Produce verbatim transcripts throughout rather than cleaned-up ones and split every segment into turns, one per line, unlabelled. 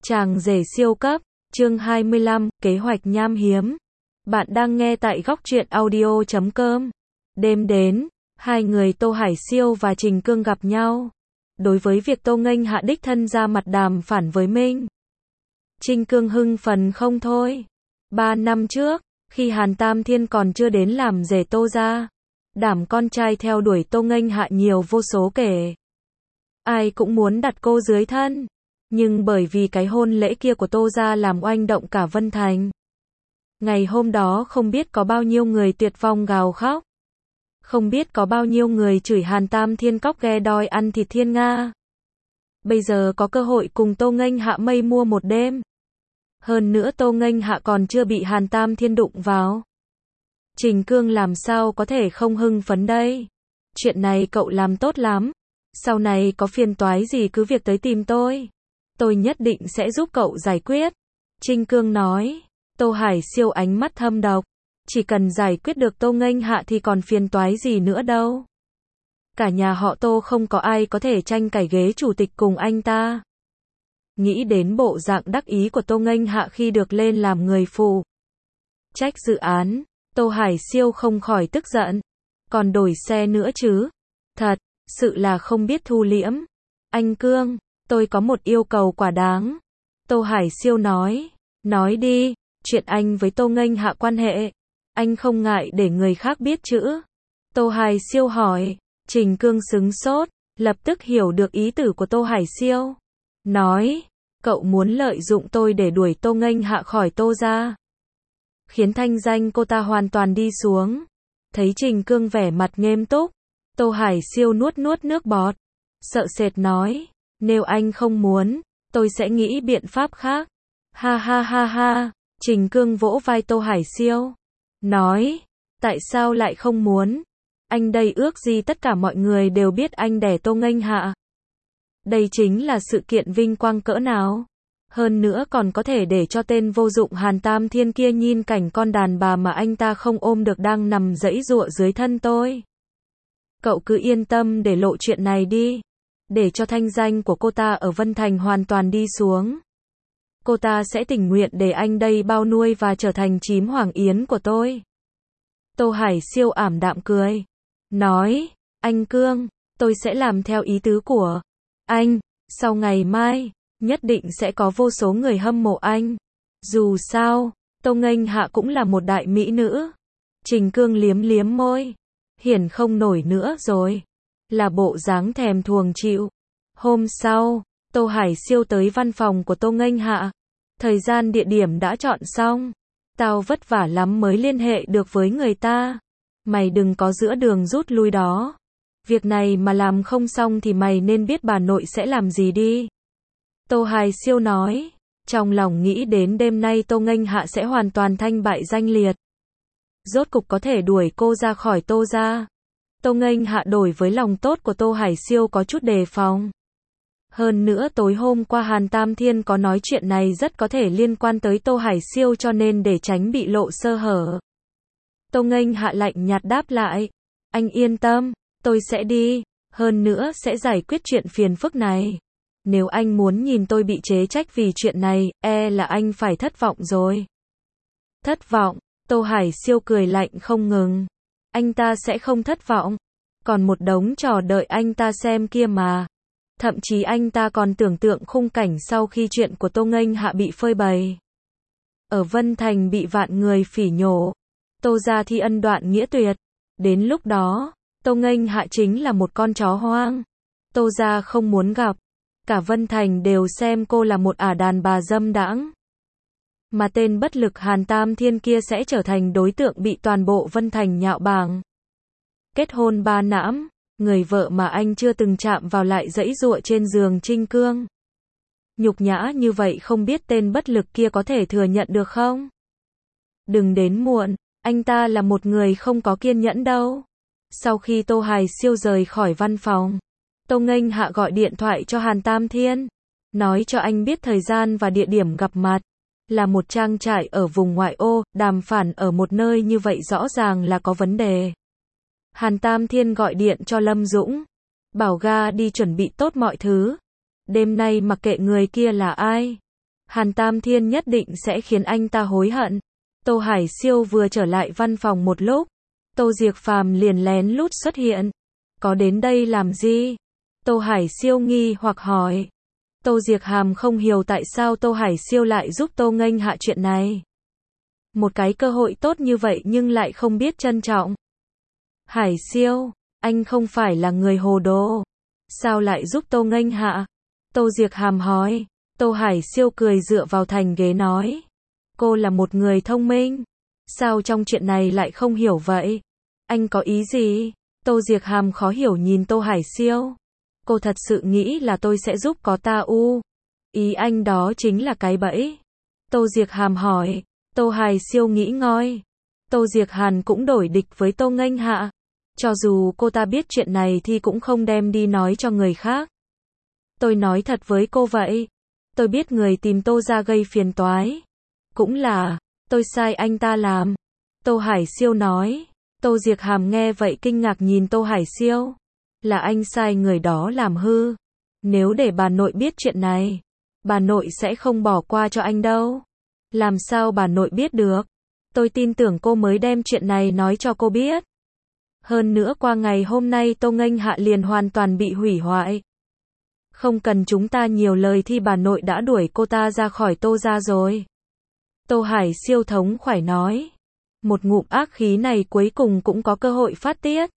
Chàng rể siêu cấp, chương hai mươi lăm, kế hoạch nham hiếm. Bạn đang nghe tại góc truyện audio chấm com. Đêm đến, hai người Tô Hải Siêu và Trình Cương gặp nhau. Đối với việc Tô Nghênh hạ đích thân ra mặt đàm phản với Minh, Trình Cương hưng phấn không thôi. Ba năm trước, khi Hàn Tam Thiên còn chưa đến làm rể Tô gia, đảm con trai theo đuổi Tô Nghênh hạ nhiều vô số kể. Ai cũng muốn đặt cô dưới thân. Nhưng bởi vì cái hôn lễ kia của Tô gia làm oanh động cả Vân Thành. Ngày hôm đó không biết có bao nhiêu người tuyệt vọng gào khóc. Không biết có bao nhiêu người chửi Hàn Tam Thiên cóc ghe đòi ăn thịt thiên nga. Bây giờ có cơ hội cùng Tô Nghênh hạ mây mua một đêm. Hơn nữa Tô Nghênh hạ còn chưa bị Hàn Tam Thiên đụng vào. Trình Cương làm sao có thể không hưng phấn đây? Chuyện này cậu làm tốt lắm. Sau này có phiền toái gì cứ việc tới tìm tôi. Tôi nhất định sẽ giúp cậu giải quyết. Trình Cương nói. Tô Hải Siêu ánh mắt thâm độc. Chỉ cần giải quyết được Tô Nghênh hạ thì còn phiền toái gì nữa đâu. Cả nhà họ Tô không có ai có thể tranh cãi ghế chủ tịch cùng anh ta. Nghĩ đến bộ dạng đắc ý của Tô Nghênh hạ khi được lên làm người phụ trách dự án, Tô Hải Siêu không khỏi tức giận. Còn đổi xe nữa chứ. Thật, sự là không biết thu liễm. Anh Cương, tôi có một yêu cầu quả đáng. Tô Hải Siêu nói. Nói đi, chuyện anh với Tô Nghênh hạ quan hệ. Anh không ngại để người khác biết chữ. Tô Hải Siêu hỏi. Trình Cương sững sốt, lập tức hiểu được ý tử của Tô Hải Siêu. Nói, cậu muốn lợi dụng tôi để đuổi Tô Nghênh hạ khỏi Tô gia. Khiến thanh danh cô ta hoàn toàn đi xuống. Thấy Trình Cương vẻ mặt nghiêm túc. Tô Hải Siêu nuốt nuốt nước bọt. Sợ sệt nói. Nếu anh không muốn, tôi sẽ nghĩ biện pháp khác. Ha ha ha ha. Trình Cương vỗ vai Tô Hải Siêu. Nói. Tại sao lại không muốn? Anh đây ước gì tất cả mọi người đều biết anh đẻ Tô Nghênh hạ. Đây chính là sự kiện vinh quang cỡ nào. Hơn nữa còn có thể để cho tên vô dụng Hàn Tam Thiên kia nhìn cảnh con đàn bà mà anh ta không ôm được đang nằm giãy giụa dưới thân tôi. Cậu cứ yên tâm để lộ chuyện này đi. Để cho thanh danh của cô ta ở Vân Thành hoàn toàn đi xuống. Cô ta sẽ tình nguyện để anh đây bao nuôi và trở thành chím hoàng yến của tôi. Tô Hải Siêu ảm đạm cười. Nói, anh Cương, tôi sẽ làm theo ý tứ của anh. Sau ngày mai, nhất định sẽ có vô số người hâm mộ anh. Dù sao, Tô Nghênh hạ cũng là một đại mỹ nữ. Trình Cương liếm liếm môi. Hiển không nổi nữa rồi. Là bộ dáng thèm thuồng chịu. Hôm sau, Tô Hải Siêu tới văn phòng của Tô Nghênh hạ. Thời gian địa điểm đã chọn xong. Tao vất vả lắm mới liên hệ được với người ta. Mày đừng có giữa đường rút lui đó. Việc này mà làm không xong thì mày nên biết bà nội sẽ làm gì đi. Tô Hải Siêu nói. Trong lòng nghĩ đến đêm nay Tô Nghênh hạ sẽ hoàn toàn thanh bại danh liệt. Rốt cục có thể đuổi cô ra khỏi Tô gia. Tô Nghênh hạ đổi với lòng tốt của Tô Hải Siêu có chút đề phòng. Hơn nữa tối hôm qua Hàn Tam Thiên có nói chuyện này rất có thể liên quan tới Tô Hải Siêu cho nên để tránh bị lộ sơ hở. Tô Nghênh hạ lạnh nhạt đáp lại. Anh yên tâm, tôi sẽ đi. Hơn nữa sẽ giải quyết chuyện phiền phức này. Nếu anh muốn nhìn tôi bị chế trách vì chuyện này, e là anh phải thất vọng rồi. Thất vọng? Tô Hải Siêu cười lạnh không ngừng. Anh ta sẽ không thất vọng. Còn một đống trò đợi anh ta xem kia mà. Thậm chí anh ta còn tưởng tượng khung cảnh sau khi chuyện của Tô Nghênh hạ bị phơi bày. Ở Vân Thành bị vạn người phỉ nhổ. Tô gia thi ân đoạn nghĩa tuyệt. Đến lúc đó, Tô Nghênh hạ chính là một con chó hoang. Tô gia không muốn gặp. Cả Vân Thành đều xem cô là một ả đàn bà dâm đãng. Mà tên bất lực Hàn Tam Thiên kia sẽ trở thành đối tượng bị toàn bộ Vân Thành nhạo báng. Kết hôn ba nãm, người vợ mà anh chưa từng chạm vào lại giãy giụa trên giường Trình Cương. Nhục nhã như vậy không biết tên bất lực kia có thể thừa nhận được không? Đừng đến muộn, anh ta là một người không có kiên nhẫn đâu. Sau khi Tô Hải Siêu rời khỏi văn phòng, Tô Nghênh hạ gọi điện thoại cho Hàn Tam Thiên. Nói cho anh biết thời gian và địa điểm gặp mặt. Là một trang trại ở vùng ngoại ô, đàm phán ở một nơi như vậy rõ ràng là có vấn đề. Hàn Tam Thiên gọi điện cho Lâm Dũng. Bảo ga đi chuẩn bị tốt mọi thứ. Đêm nay mặc kệ người kia là ai. Hàn Tam Thiên nhất định sẽ khiến anh ta hối hận. Tô Hải Siêu vừa trở lại văn phòng một lúc, Tô Diệc Phàm liền lén lút xuất hiện. Có đến đây làm gì? Tô Hải Siêu nghi hoặc hỏi. Tô Diệc Hàm không hiểu tại sao Tô Hải Siêu lại giúp Tô Nghênh Hạ chuyện này. Một cái cơ hội tốt như vậy nhưng lại không biết trân trọng. Hải Siêu, anh không phải là người hồ đồ. Sao lại giúp Tô Nghênh Hạ? Tô Diệc Hàm hỏi. Tô Hải Siêu cười dựa vào thành ghế nói. Cô là một người thông minh. Sao trong chuyện này lại không hiểu vậy? Anh có ý gì? Tô Diệc Hàm khó hiểu nhìn Tô Hải Siêu. Cô thật sự nghĩ là tôi sẽ giúp có ta u. Ý anh đó chính là cái bẫy. Tô Diệc Hàm hỏi. Tô Hải Siêu nghĩ ngoi. Tô Diệc Hàn cũng đổi địch với Tô Nghênh Hạ. Cho dù cô ta biết chuyện này thì cũng không đem đi nói cho người khác. Tôi nói thật với cô vậy. Tôi biết người tìm Tô ra gây phiền toái. Cũng là, tôi sai anh ta làm. Tô Hải Siêu nói. Tô Diệc Hàm nghe vậy kinh ngạc nhìn Tô Hải Siêu. Là anh sai người đó làm hư. Nếu để bà nội biết chuyện này, bà nội sẽ không bỏ qua cho anh đâu. Làm sao bà nội biết được? Tôi tin tưởng cô mới đem chuyện này nói cho cô biết. Hơn nữa qua ngày hôm nay Tô Nghênh Hạ liền hoàn toàn bị hủy hoại. Không cần chúng ta nhiều lời thì bà nội đã đuổi cô ta ra khỏi Tô ra rồi. Tô Hải Siêu thống khoái nói. Một ngụm ác khí này cuối cùng cũng có cơ hội phát tiết.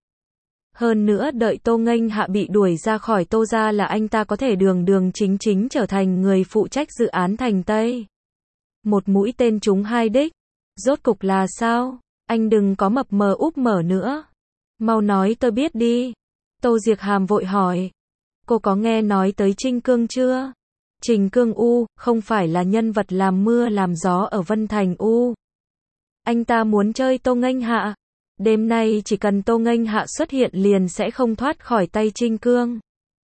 Hơn nữa đợi Tô Nghênh Hạ bị đuổi ra khỏi Tô ra là anh ta có thể đường đường chính chính trở thành người phụ trách dự án Thành Tây. Một mũi tên trúng hai đích. Rốt cục là sao? Anh đừng có mập mờ úp mở nữa. Mau nói tôi biết đi. Tô Diệc Hàm vội hỏi. Cô có nghe nói tới Trinh Cương chưa? Trình Cương U, không phải là nhân vật làm mưa làm gió ở Vân Thành U. Anh ta muốn chơi Tô Nghênh Hạ. Đêm nay chỉ cần Tô Nghênh Hạ xuất hiện liền sẽ không thoát khỏi tay Trinh Cương.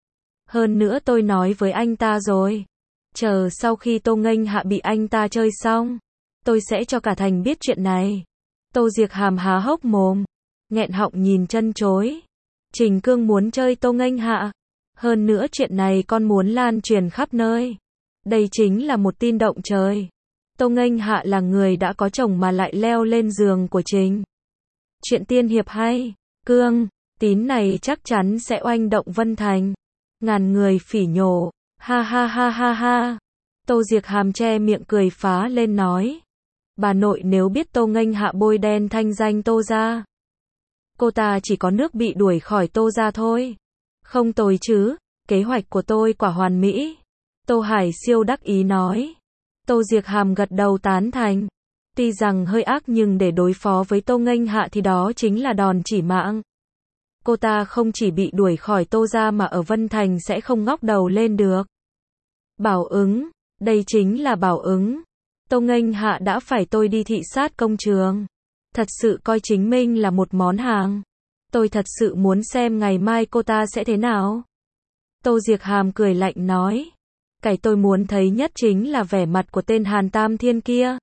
Hơn nữa tôi nói với anh ta rồi. Chờ sau khi Tô Nghênh Hạ bị anh ta chơi xong, tôi sẽ cho cả thành biết chuyện này. Tô Diệc Hàm há hốc mồm, nghẹn họng nhìn chân chối. Trình Cương muốn chơi Tô Nghênh Hạ. Hơn nữa chuyện này con muốn lan truyền khắp nơi. Đây chính là một tin động trời. Tô Nghênh Hạ là người đã có chồng mà lại leo lên giường của Trình. Chuyện tiên hiệp hay. Cương, tín này chắc chắn sẽ oanh động Vân Thành. Ngàn người phỉ nhổ. Ha ha ha ha ha. Tô Diệc Hàm che miệng cười phá lên nói. Bà nội nếu biết Tô Nghênh Hạ bôi đen thanh danh Tô ra, cô ta chỉ có nước bị đuổi khỏi Tô ra thôi. Không tồi chứ, kế hoạch của tôi quả hoàn mỹ. Tô Hải Siêu đắc ý nói. Tô Diệc Hàm gật đầu tán thành. Tuy rằng hơi ác nhưng để đối phó với Tô Nghênh Hạ thì đó chính là đòn chỉ mạng. Cô ta không chỉ bị đuổi khỏi Tô ra mà ở Vân Thành sẽ không ngóc đầu lên được. Bảo ứng, đây chính là bảo ứng. Tô Nghênh Hạ đã phải tôi đi thị sát công trường. Thật sự coi chính mình là một món hàng. Tôi thật sự muốn xem ngày mai cô ta sẽ thế nào. Tô Diệc Hàm cười lạnh nói. Cái tôi muốn thấy nhất chính là vẻ mặt của tên Hàn Tam Thiên kia.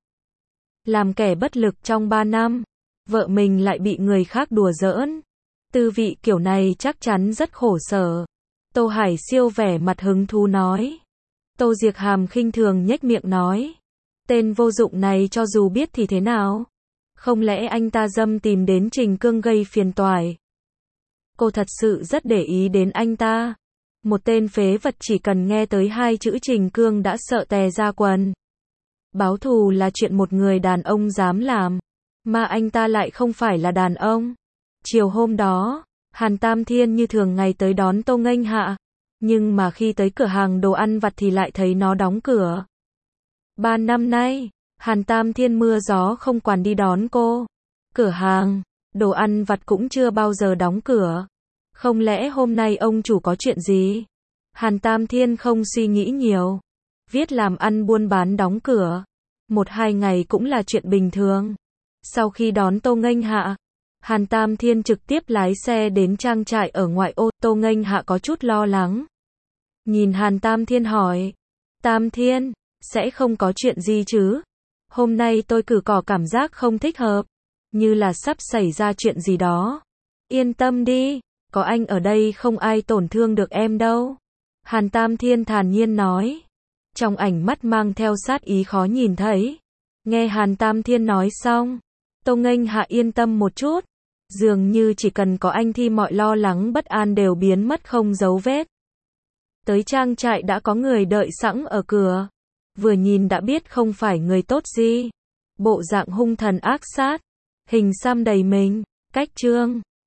Làm kẻ bất lực trong ba năm, vợ mình lại bị người khác đùa giỡn. Tư vị kiểu này chắc chắn rất khổ sở. Tô Hải Siêu vẻ mặt hứng thú nói. Tô Diệc Hàm khinh thường nhếch miệng nói. Tên vô dụng này cho dù biết thì thế nào? Không lẽ anh ta dâm tìm đến Trình Cương gây phiền toái? Cô thật sự rất để ý đến anh ta. Một tên phế vật chỉ cần nghe tới hai chữ Trình Cương đã sợ tè ra quần. Báo thù là chuyện một người đàn ông dám làm, mà anh ta lại không phải là đàn ông. Chiều hôm đó, Hàn Tam Thiên như thường ngày tới đón Tô Nghênh Hạ, nhưng mà khi tới cửa hàng đồ ăn vặt thì lại thấy nó đóng cửa. Ba năm nay, Hàn Tam Thiên mưa gió không quản đi đón cô. Cửa hàng, đồ ăn vặt cũng chưa bao giờ đóng cửa. Không lẽ hôm nay ông chủ có chuyện gì? Hàn Tam Thiên không suy nghĩ nhiều. Viết làm ăn buôn bán đóng cửa. Một hai ngày cũng là chuyện bình thường. Sau khi đón Tô Nghênh Hạ, Hàn Tam Thiên trực tiếp lái xe đến trang trại ở ngoại ô. Tô Nghênh Hạ có chút lo lắng. Nhìn Hàn Tam Thiên hỏi. Tam Thiên, sẽ không có chuyện gì chứ? Hôm nay tôi cử cỏ cảm giác không thích hợp. Như là sắp xảy ra chuyện gì đó. Yên tâm đi, có anh ở đây không ai tổn thương được em đâu. Hàn Tam Thiên thản nhiên nói. trong ánh mắt mang theo sát ý khó nhìn thấy. Nghe Hàn Tam Thiên nói xong, Tô Nghênh Hạ yên tâm một chút, dường như chỉ cần có anh thì mọi lo lắng bất an đều biến mất không dấu vết. Tới trang trại đã có người đợi sẵn ở cửa, vừa nhìn đã biết không phải người tốt gì, bộ dạng hung thần ác sát, hình xăm đầy mình, cách trương